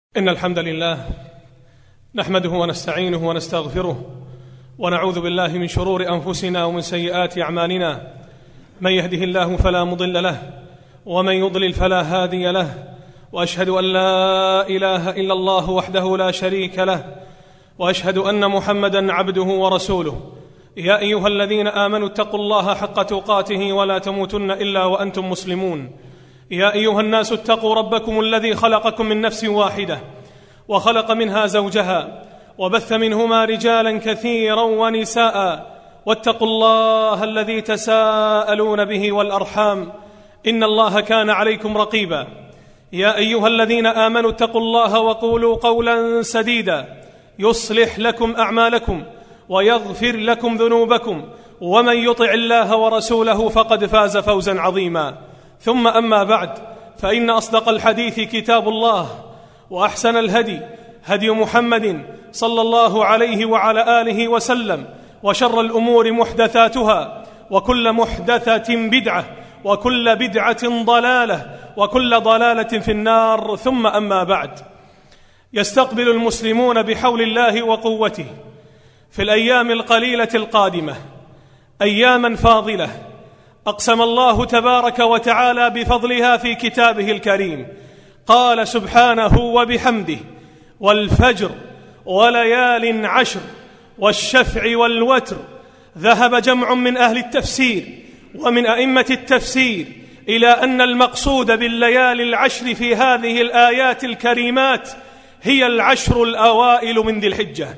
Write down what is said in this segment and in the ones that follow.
إن الحمد لله نحمده ونستعينه ونستغفره ونعوذ بالله من شرور أنفسنا ومن سيئات أعمالنا. من يهده الله فلا مضل له ومن يضلل فلا هادي له، وأشهد أن لا إله إلا الله وحده لا شريك له، وأشهد أن محمدًا عبده ورسوله. يا أيها الذين آمنوا اتقوا الله حق تقاته ولا تموتن إلا وأنتم مسلمون. يا أيها الناس اتقوا ربكم الذي خلقكم من نفس واحدة وخلق منها زوجها وبث منهما رجالا كثيرا ونساء، واتقوا الله الذي تساءلون به والأرحام إن الله كان عليكم رقيبا. يا أيها الذين آمنوا اتقوا الله وقولوا قولا سديدا يصلح لكم أعمالكم ويغفر لكم ذنوبكم، ومن يطع الله ورسوله فقد فاز فوزا عظيما. ثم أما بعد، فإن أصدق الحديث كتاب الله، وأحسن الهدي هدي محمد صلى الله عليه وعلى آله وسلم، وشر الأمور محدثاتها، وكل محدثة بدعة، وكل بدعة ضلالة، وكل ضلالة في النار. ثم أما بعد، يستقبل المسلمون بحول الله وقوته في الأيام القليلة القادمة أياما فاضلة أقسم الله تبارك وتعالى بفضلها في كتابه الكريم. قال سبحانه وبحمده: والفجر وليال عشر والشفع والوتر. ذهب جمع من أهل التفسير ومن أئمة التفسير إلى أن المقصود بالليالي العشر في هذه الآيات الكريمات هي العشر الأوائل من ذي الحجة،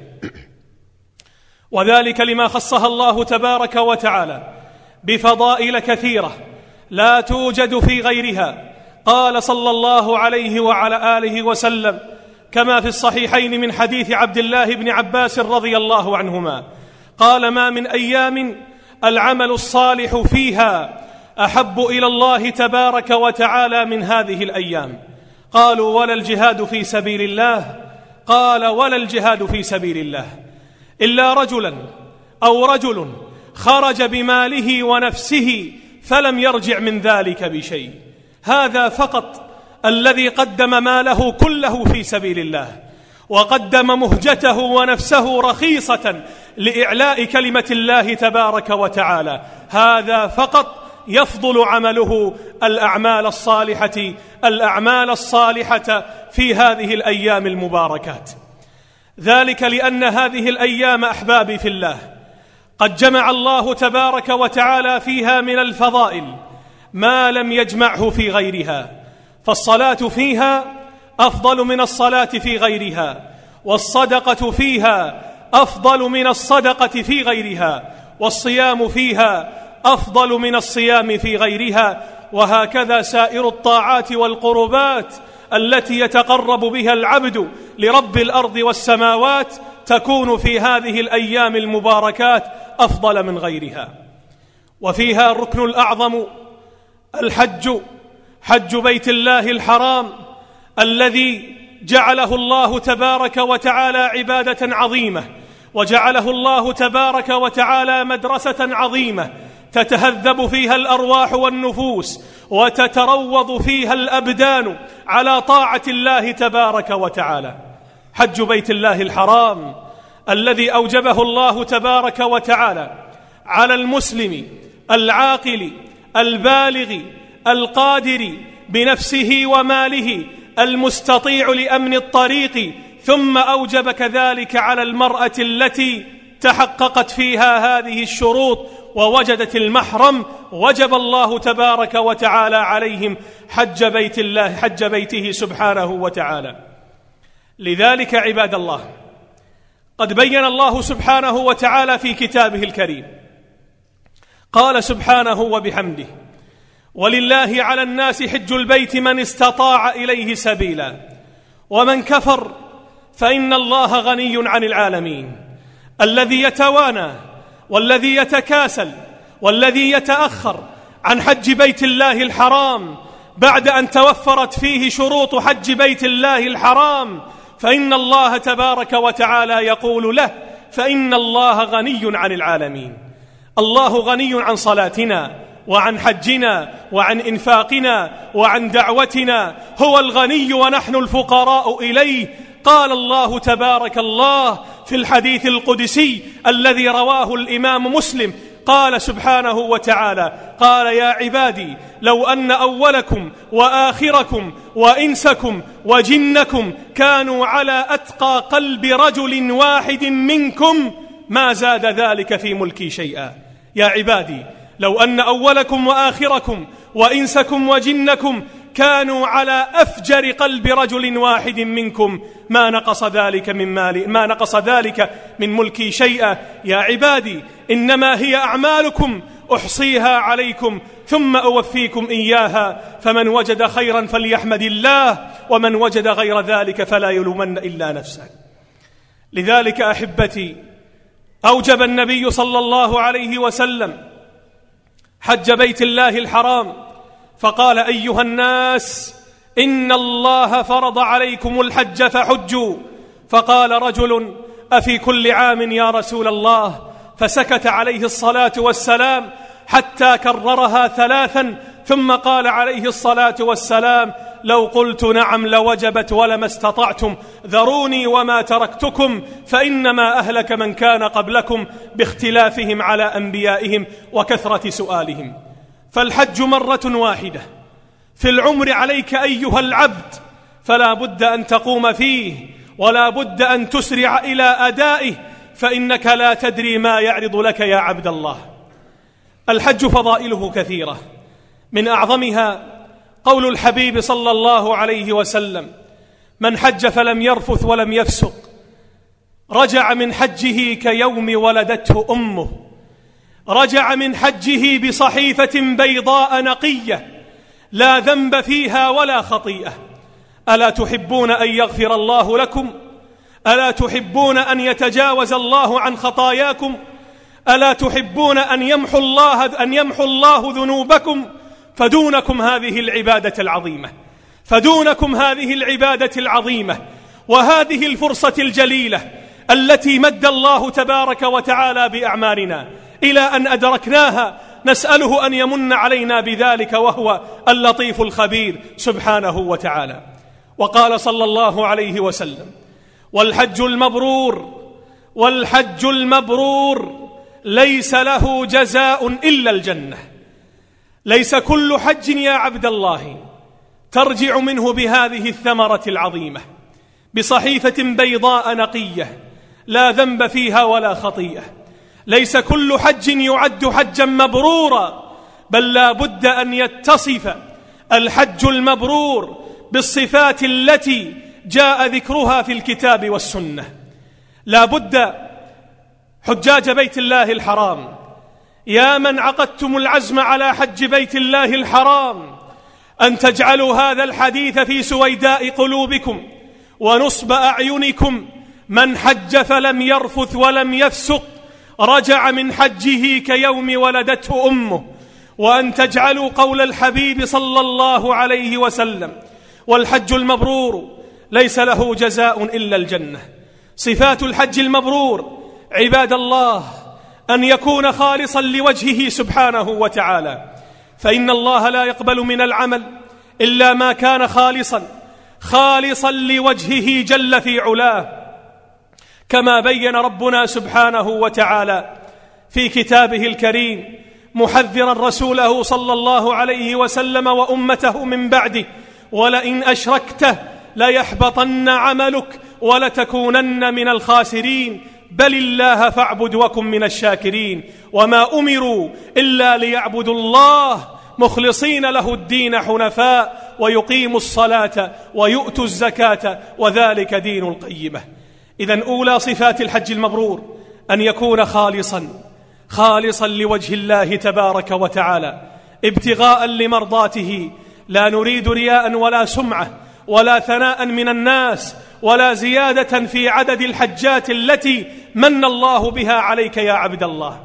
وذلك لما خصها الله تبارك وتعالى بفضائل كثيرة لا توجد في غيرها. قال صلى الله عليه وعلى آله وسلم كما في الصحيحين من حديث عبد الله بن عباس رضي الله عنهما قال: ما من أيام العمل الصالح فيها أحب إلى الله تبارك وتعالى من هذه الأيام. قالوا: ولا الجهاد في سبيل الله؟ قال: ولا الجهاد في سبيل الله إلا رجلا أو رجل خرج بماله ونفسه فلم يرجع من ذلك بشيء. هذا فقط الذي قدم ماله كله في سبيل الله، وقدم مهجته ونفسه رخيصة لإعلاء كلمة الله تبارك وتعالى. هذا فقط يفضل عمله الأعمال الصالحة في هذه الأيام المباركات. ذلك لأن هذه الأيام أحبابي في الله قد جمع الله تبارك وتعالى فيها من الفضائل ما لم يجمعه في غيرها، فالصلاة فيها أفضل من الصلاة في غيرها، والصدقة فيها أفضل من الصدقة في غيرها، والصيام فيها أفضل من الصيام في غيرها، وهكذا سائر الطاعات والقربات التي يتقرب بها العبد لرب الأرض والسماوات تكون في هذه الأيام المباركات أفضل من غيرها. وفيها الركن الأعظم حج بيت الله الحرام الذي جعله الله تبارك وتعالى عبادة عظيمة، وجعله الله تبارك وتعالى مدرسة عظيمة تتهذب فيها الأرواح والنفوس، وتتروض فيها الأبدان على طاعة الله تبارك وتعالى. حج بيت الله الحرام الذي أوجبه الله تبارك وتعالى على المسلم العاقل البالغ القادر بنفسه وماله المستطيع لأمن الطريق، ثم أوجب كذلك على المرأة التي تحققت فيها هذه الشروط ووجدت المحرم، وجب الله تبارك وتعالى عليهم حج بيته سبحانه وتعالى. لذلك عباد الله قد بين الله سبحانه وتعالى في كتابه الكريم، قال سبحانه وبحمده: ولله على الناس حج البيت من استطاع إليه سبيلا ومن كفر فإن الله غني عن العالمين. الذي يتوانى والذي يتكاسل والذي يتأخر عن حج بيت الله الحرام بعد أن توفرت فيه شروط حج بيت الله الحرام، فإن الله تبارك وتعالى يقول له: فإن الله غني عن العالمين. الله غني عن صلاتنا وعن حجنا وعن إنفاقنا وعن دعوتنا، هو الغني ونحن الفقراء إليه. قال الله تبارك الله في الحديث القدسي الذي رواه الإمام مسلم، قال سبحانه وتعالى: قال يا عبادي لو أن أولكم وآخركم وإنسكم وجنكم كانوا على أتقى قلب رجل واحد منكم ما زاد ذلك في ملكي شيئا. يا عبادي لو أن أولكم وآخركم وإنسكم وجنكم كانوا على أفجر قلب رجل واحد منكم ما نقص ذلك من ملكي شيئا. يا عبادي إنما هي أعمالكم أحصيها عليكم ثم أوفيكم إياها، فمن وجد خيرا فليحمد الله، ومن وجد غير ذلك فلا يلومن إلا نفسه. لذلك أحبتي أوجب النبي صلى الله عليه وسلم حج بيت الله الحرام، فقال: أيها الناس إن الله فرض عليكم الحج فحجوا. فقال رجل: أفي كل عام يا رسول الله؟ فسكت عليه الصلاة والسلام حتى كررها 3، ثم قال عليه الصلاة والسلام: لو قلت نعم لوجبت ولما استطعتم، ذروني وما تركتكم، فإنما أهلك من كان قبلكم باختلافهم على أنبيائهم وكثرة سؤالهم. فالحج مرة واحدة في العمر عليك أيها العبد، فلا بد أن تقوم فيه ولا بد أن تسرع إلى أدائه، فإنك لا تدري ما يعرض لك يا عبد الله. الحج فضائله كثيرة، من أعظمها قول الحبيب صلى الله عليه وسلم: من حج فلم يرفث ولم يفسق رجع من حجه كيوم ولدته أمه. رجع من حجه بصحيفة بيضاء نقية لا ذنب فيها ولا خطيئة. ألا تحبون أن يغفر الله لكم؟ ألا تحبون أن يتجاوز الله عن خطاياكم؟ ألا تحبون أن يمحو الله ذنوبكم؟ فدونكم هذه العبادة العظيمة وهذه الفرصة الجليلة التي مد الله تبارك وتعالى بأعمارنا إلى أن أدركناها، نسأله أن يمن علينا بذلك، وهو اللطيف الخبير سبحانه وتعالى. وقال صلى الله عليه وسلم: والحج المبرور ليس له جزاء إلا الجنة. ليس كل حج يا عبد الله ترجع منه بهذه الثمرة العظيمة، بصحيفة بيضاء نقية لا ذنب فيها ولا خطيئة. ليس كل حج يعد حجا مبرورا، بل لا بد أن يتصف الحج المبرور بالصفات التي جاء ذكرها في الكتاب والسنة. لا بد حجاج بيت الله الحرام، يا من عقدتم العزم على حج بيت الله الحرام، أن تجعلوا هذا الحديث في سويداء قلوبكم ونصب أعينكم: من حج فلم يرفث ولم يفسق رجع من حجه كيوم ولدته أمه. وأن تجعلوا قول الحبيب صلى الله عليه وسلم: والحج المبرور ليس له جزاء إلا الجنة. صفات الحج المبرور عباد الله أن يكون خالصا لوجهه سبحانه وتعالى، فإن الله لا يقبل من العمل إلا ما كان خالصا لوجهه جل في علاه، كما بين ربنا سبحانه وتعالى في كتابه الكريم محذرا رسوله صلى الله عليه وسلم وأمته من بعده: ولئن أشركت ليحبطن عملك ولتكونن من الخاسرين، بل الله فاعبد وكن من الشاكرين. وما أمروا إلا ليعبدوا الله مخلصين له الدين حنفاء ويقيموا الصلاة ويؤتوا الزكاة وذلك دين القيمة. إذن أولى صفات الحج المبرور أن يكون خالصا لوجه الله تبارك وتعالى، ابتغاء لمرضاته، لا نريد رياء ولا سمعة ولا ثناء من الناس ولا زيادة في عدد الحجات التي من الله بها عليك يا عبد الله.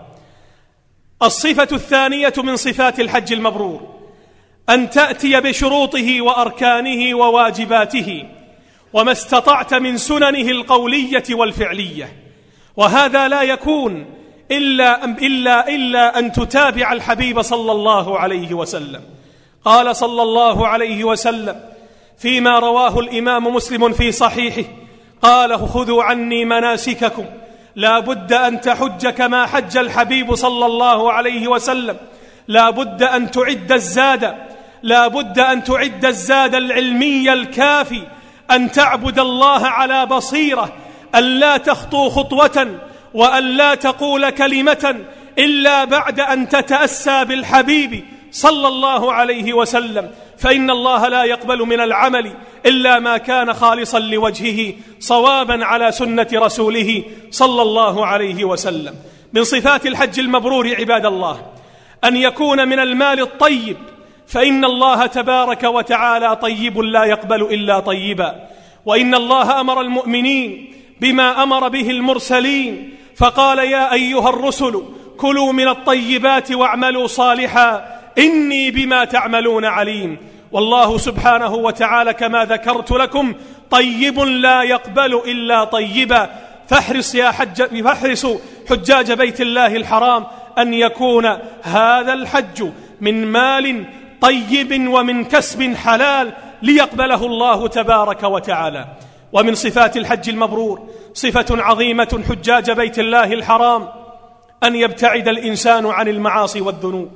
الصفة الثانية من صفات الحج المبرور أن تأتي بشروطه وأركانه وواجباته وما استطعت من سننه القولية والفعلية، وهذا لا يكون إلا أن تتابع الحبيب صلى الله عليه وسلم. قال صلى الله عليه وسلم فيما رواه الإمام مسلم في صحيحه، قال: خذوا عني مناسككم، لا بد أن تحج كما حج الحبيب صلى الله عليه وسلم، لا بد أن تعد الزاد العلمي الكافي، أن تعبد الله على بصيرة، أن لا تخطو خطوة وأن لا تقول كلمة إلا بعد أن تتأسى بالحبيب صلى الله عليه وسلم، فإن الله لا يقبل من العمل إلا ما كان خالصا لوجهه صوابا على سنة رسوله صلى الله عليه وسلم. من صفات الحج المبرور عباد الله أن يكون من المال الطيب، فإن الله تبارك وتعالى طيب لا يقبل إلا طيبا، وإن الله أمر المؤمنين بما أمر به المرسلين، فقال: يا أيها الرسل كلوا من الطيبات واعملوا صالحا إني بما تعملون عليم. والله سبحانه وتعالى كما ذكرت لكم طيب لا يقبل إلا طيبا، فاحرصوا حجاج بيت الله الحرام أن يكون هذا الحج من مال طيب ومن كسب حلال ليقبله الله تبارك وتعالى. ومن صفات الحج المبرور صفة عظيمة حجاج بيت الله الحرام أن يبتعد الإنسان عن المعاصي والذنوب.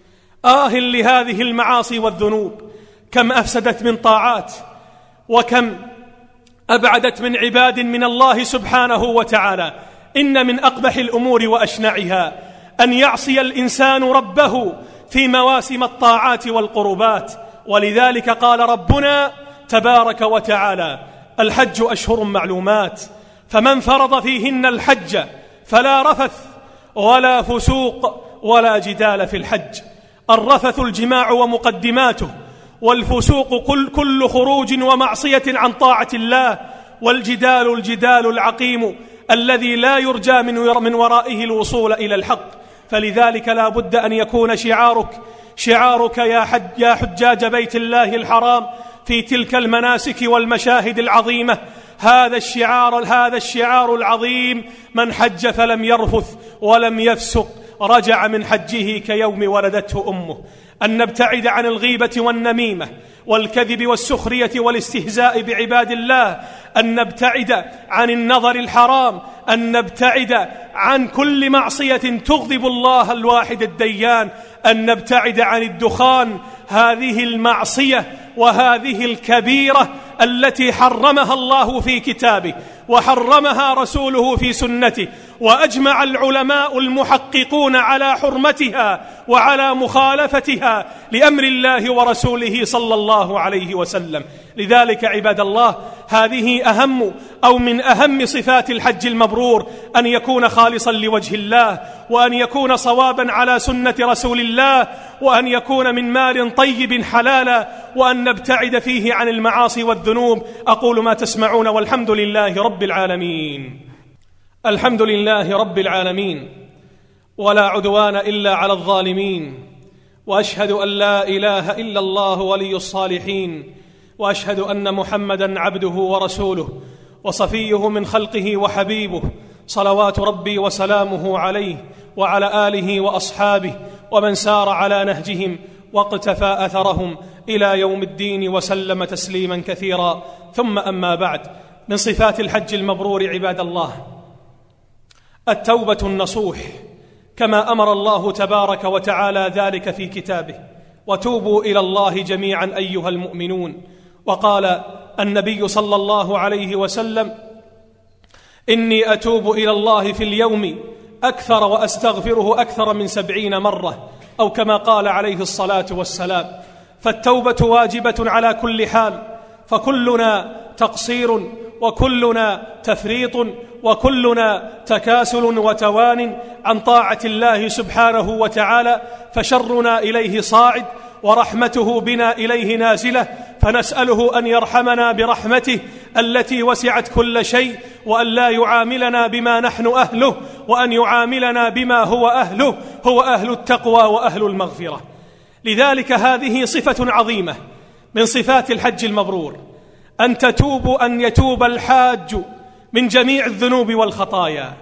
لهذه المعاصي والذنوب، كم أفسدت من طاعات، وكم أبعدت من عباد من الله سبحانه وتعالى. إن من أقبح الأمور وأشنعها أن يعصي الإنسان ربه في مواسم الطاعات والقربات، ولذلك قال ربنا تبارك وتعالى: الحج أشهر معلومات، فمن فرض فيهن الحج فلا رفث ولا فسوق ولا جدال في الحج. الرفث الجماع ومقدماته، والفسوق كل خروج ومعصية عن طاعة الله، والجدال الجدال العقيم الذي لا يرجى من ورائه الوصول إلى الحق. فلذلك لا بد أن يكون شعارك يا حجاج بيت الله الحرام في تلك المناسك والمشاهد العظيمة هذا الشعار العظيم: من حج فلم يرفث ولم يفسق رجع من حجه كيوم ولدته أمه. أن نبتعد عن الغيبة والنميمة والكذب والسخرية والاستهزاء بعباد الله، أن نبتعد عن النظر الحرام، أن نبتعد عن كل معصية تغضب الله الواحد الديان، أن نبتعد عن الدخان، هذه المعصية وهذه الكبيرة التي حرمها الله في كتابه وحرمها رسوله في سنته، وأجمع العلماء المحققون على حرمتها وعلى مخالفتها لأمر الله ورسوله صلى الله عليه وسلم. لذلك عباد الله هذه من أهم صفات الحج المبرور، أن يكون خالصا لوجه الله، وأن يكون صوابا على سنة رسول الله، وأن يكون من مال طيب حلالا، وأن نبتعد فيه عن المعاصي والذنوب. أقول ما تسمعون والحمد لله رب العالمين. الحمد لله رب العالمين، ولا عدوان إلا على الظالمين، وأشهد أن لا إله إلا الله ولي الصالحين، وأشهد أن محمدًا عبده ورسوله وصفيه من خلقه وحبيبه، صلوات ربي وسلامه عليه وعلى آله وأصحابه ومن سار على نهجهم واقتفى أثرهم إلى يوم الدين وسلم تسليما كثيرا. ثم أما بعد، من صفات الحج المبرور عباد الله التوبة النصوح، كما أمر الله تبارك وتعالى ذلك في كتابه: وتوبوا إلى الله جميعا أيها المؤمنون. وقال النبي صلى الله عليه وسلم: إني أتوب إلى الله في اليوم أكثر وأستغفره أكثر من 70 مرة، أو كما قال عليه الصلاة والسلام. فالتوبة واجبة على كل حال، فكلنا تقصير وكلنا تفريط وكلنا تكاسل وتوان عن طاعة الله سبحانه وتعالى، فشرنا إليه صاعد ورحمته بنا إليه نازلة، فنسأله أن يرحمنا برحمته التي وسعت كل شيء، وأن لا يعاملنا بما نحن أهله، وأن يعاملنا بما هو أهله، هو أهل التقوى وأهل المغفرة. لذلك هذه صفة عظيمة من صفات الحج المبرور، أن يتوب الحاج من جميع الذنوب والخطايا،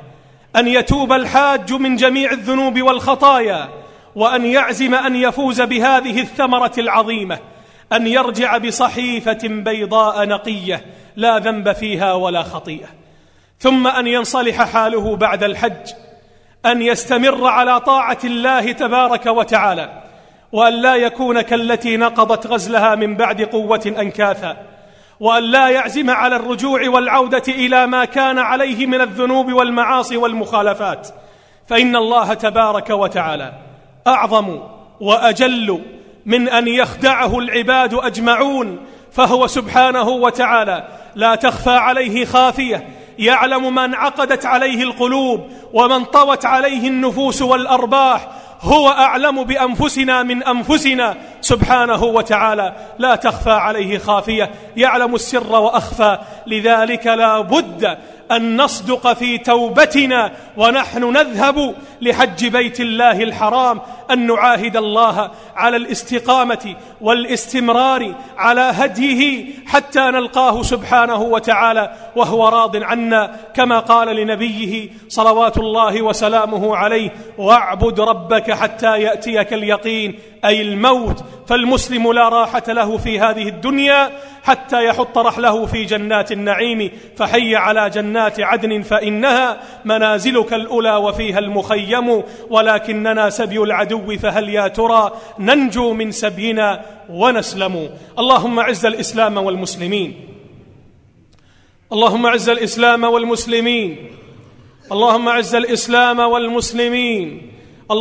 أن يتوب الحاج من جميع الذنوب والخطايا، وأن يعزم أن يفوز بهذه الثمرة العظيمة، أن يرجع بصحيفة بيضاء نقية لا ذنب فيها ولا خطيئة. ثم أن ينصلح حاله بعد الحج، أن يستمر على طاعة الله تبارك وتعالى، وأن لا يكون كالتي نقضت غزلها من بعد قوة أنكاثا، وأن لا يعزم على الرجوع والعودة إلى ما كان عليه من الذنوب والمعاصي والمخالفات، فإن الله تبارك وتعالى أعظم وأجل من أن يخدعه العباد أجمعون، فهو سبحانه وتعالى لا تخفى عليه خافية، يعلم من عقدت عليه القلوب ومن طوت عليه النفوس والأرباح، هو أعلم بأنفسنا من أنفسنا سبحانه وتعالى، لا تخفى عليه خافية، يعلم السر وأخفى. لذلك لا بد أن نصدق في توبتنا ونحن نذهب لحج بيت الله الحرام، أن نعاهد الله على الاستقامة والاستمرار على هديه حتى نلقاه سبحانه وتعالى وهو راض عنا، كما قال لنبيه صلوات الله وسلامه عليه: واعبد ربك حتى يأتيك اليقين، أي الموت. فالمسلم لا راحة له في هذه الدنيا حتى يحط رحله في جنات النعيم، فحي على جنات عدن فإنها منازلك الأولى وفيها المخيم، ولكننا سبي العدو فهل يا ترى ننجو من سبينا ونسلم. اللهم أعز الإسلام والمسلمين، اللهم أعز الإسلام والمسلمين، اللهم أعز الإسلام والمسلمين،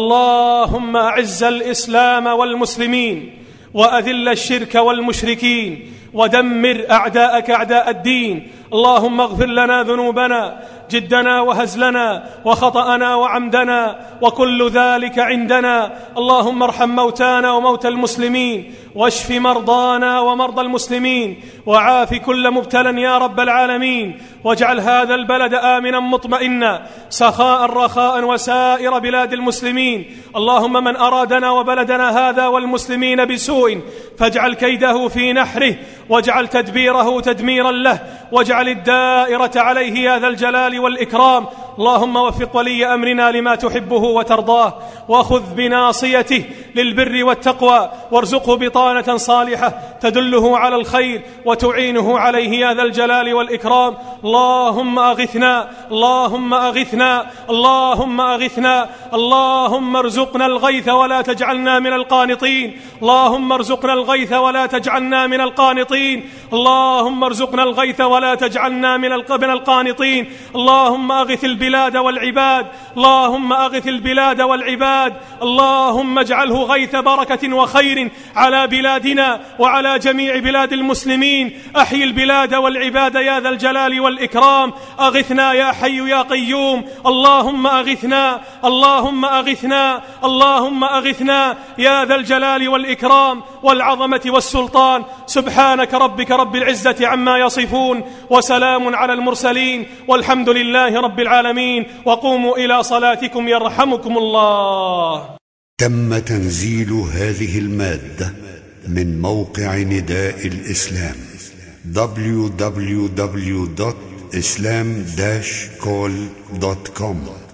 اللهم أعز الإسلام والمسلمين، وأذل الشرك والمشركين، ودمر أعداءك أعداء الدين. اللهم اغفر لنا ذنوبنا جدنا وهزلنا وخطأنا وعمدنا وكل ذلك عندنا. اللهم ارحم موتانا وموتى المسلمين، واشف مرضانا ومرضى المسلمين، وعاف كل مبتلى يا رب العالمين، واجعل هذا البلد آمنا مطمئنا سخاء رخاء وسائر بلاد المسلمين. اللهم من أرادنا وبلدنا هذا والمسلمين بسوء فاجعل كيده في نحره، واجعل تدبيره تدميرا له، واجعل الدائرة عليه يا ذا الجلال والإكرام. اللهم وفق ولي أمرنا لما تحبه وترضاه، وخذ بناصيته للبر والتقوى، وارزقه بطانة صالحة تدله على الخير وتعينه عليه يا ذا الجلال والإكرام. اللهم أغثنا، اللهم أغثنا، اللهم أغثنا، اللهم ارزقنا الغيث ولا تجعلنا من القانطين، اللهم ارزقنا الغيث ولا تجعلنا من القانطين، اللهم ارزقنا الغيث ولا تجعلنا من القانطين. اللهم أغث البلاد والعباد، اللهم أغث البلاد والعباد، اللهم اجعله غيث بركة وخير على بلادنا وعلى جميع بلاد المسلمين. أحيي البلاد والعباد يا ذا الجلال والإكرام. أغثنا يا حي يا قيوم، اللهم أغثنا، اللهم أغثنا، اللهم أغثنا يا ذا الجلال والإكرام والعظمة والسلطان. سبحانك ربك رب العزة عما يصفون، وسلام على المرسلين، والحمد لله رب العالمين. وقوموا إلى صلاتكم يرحمكم الله. تم تنزيل هذه المادة من موقع نداء الإسلام www.islam-call.com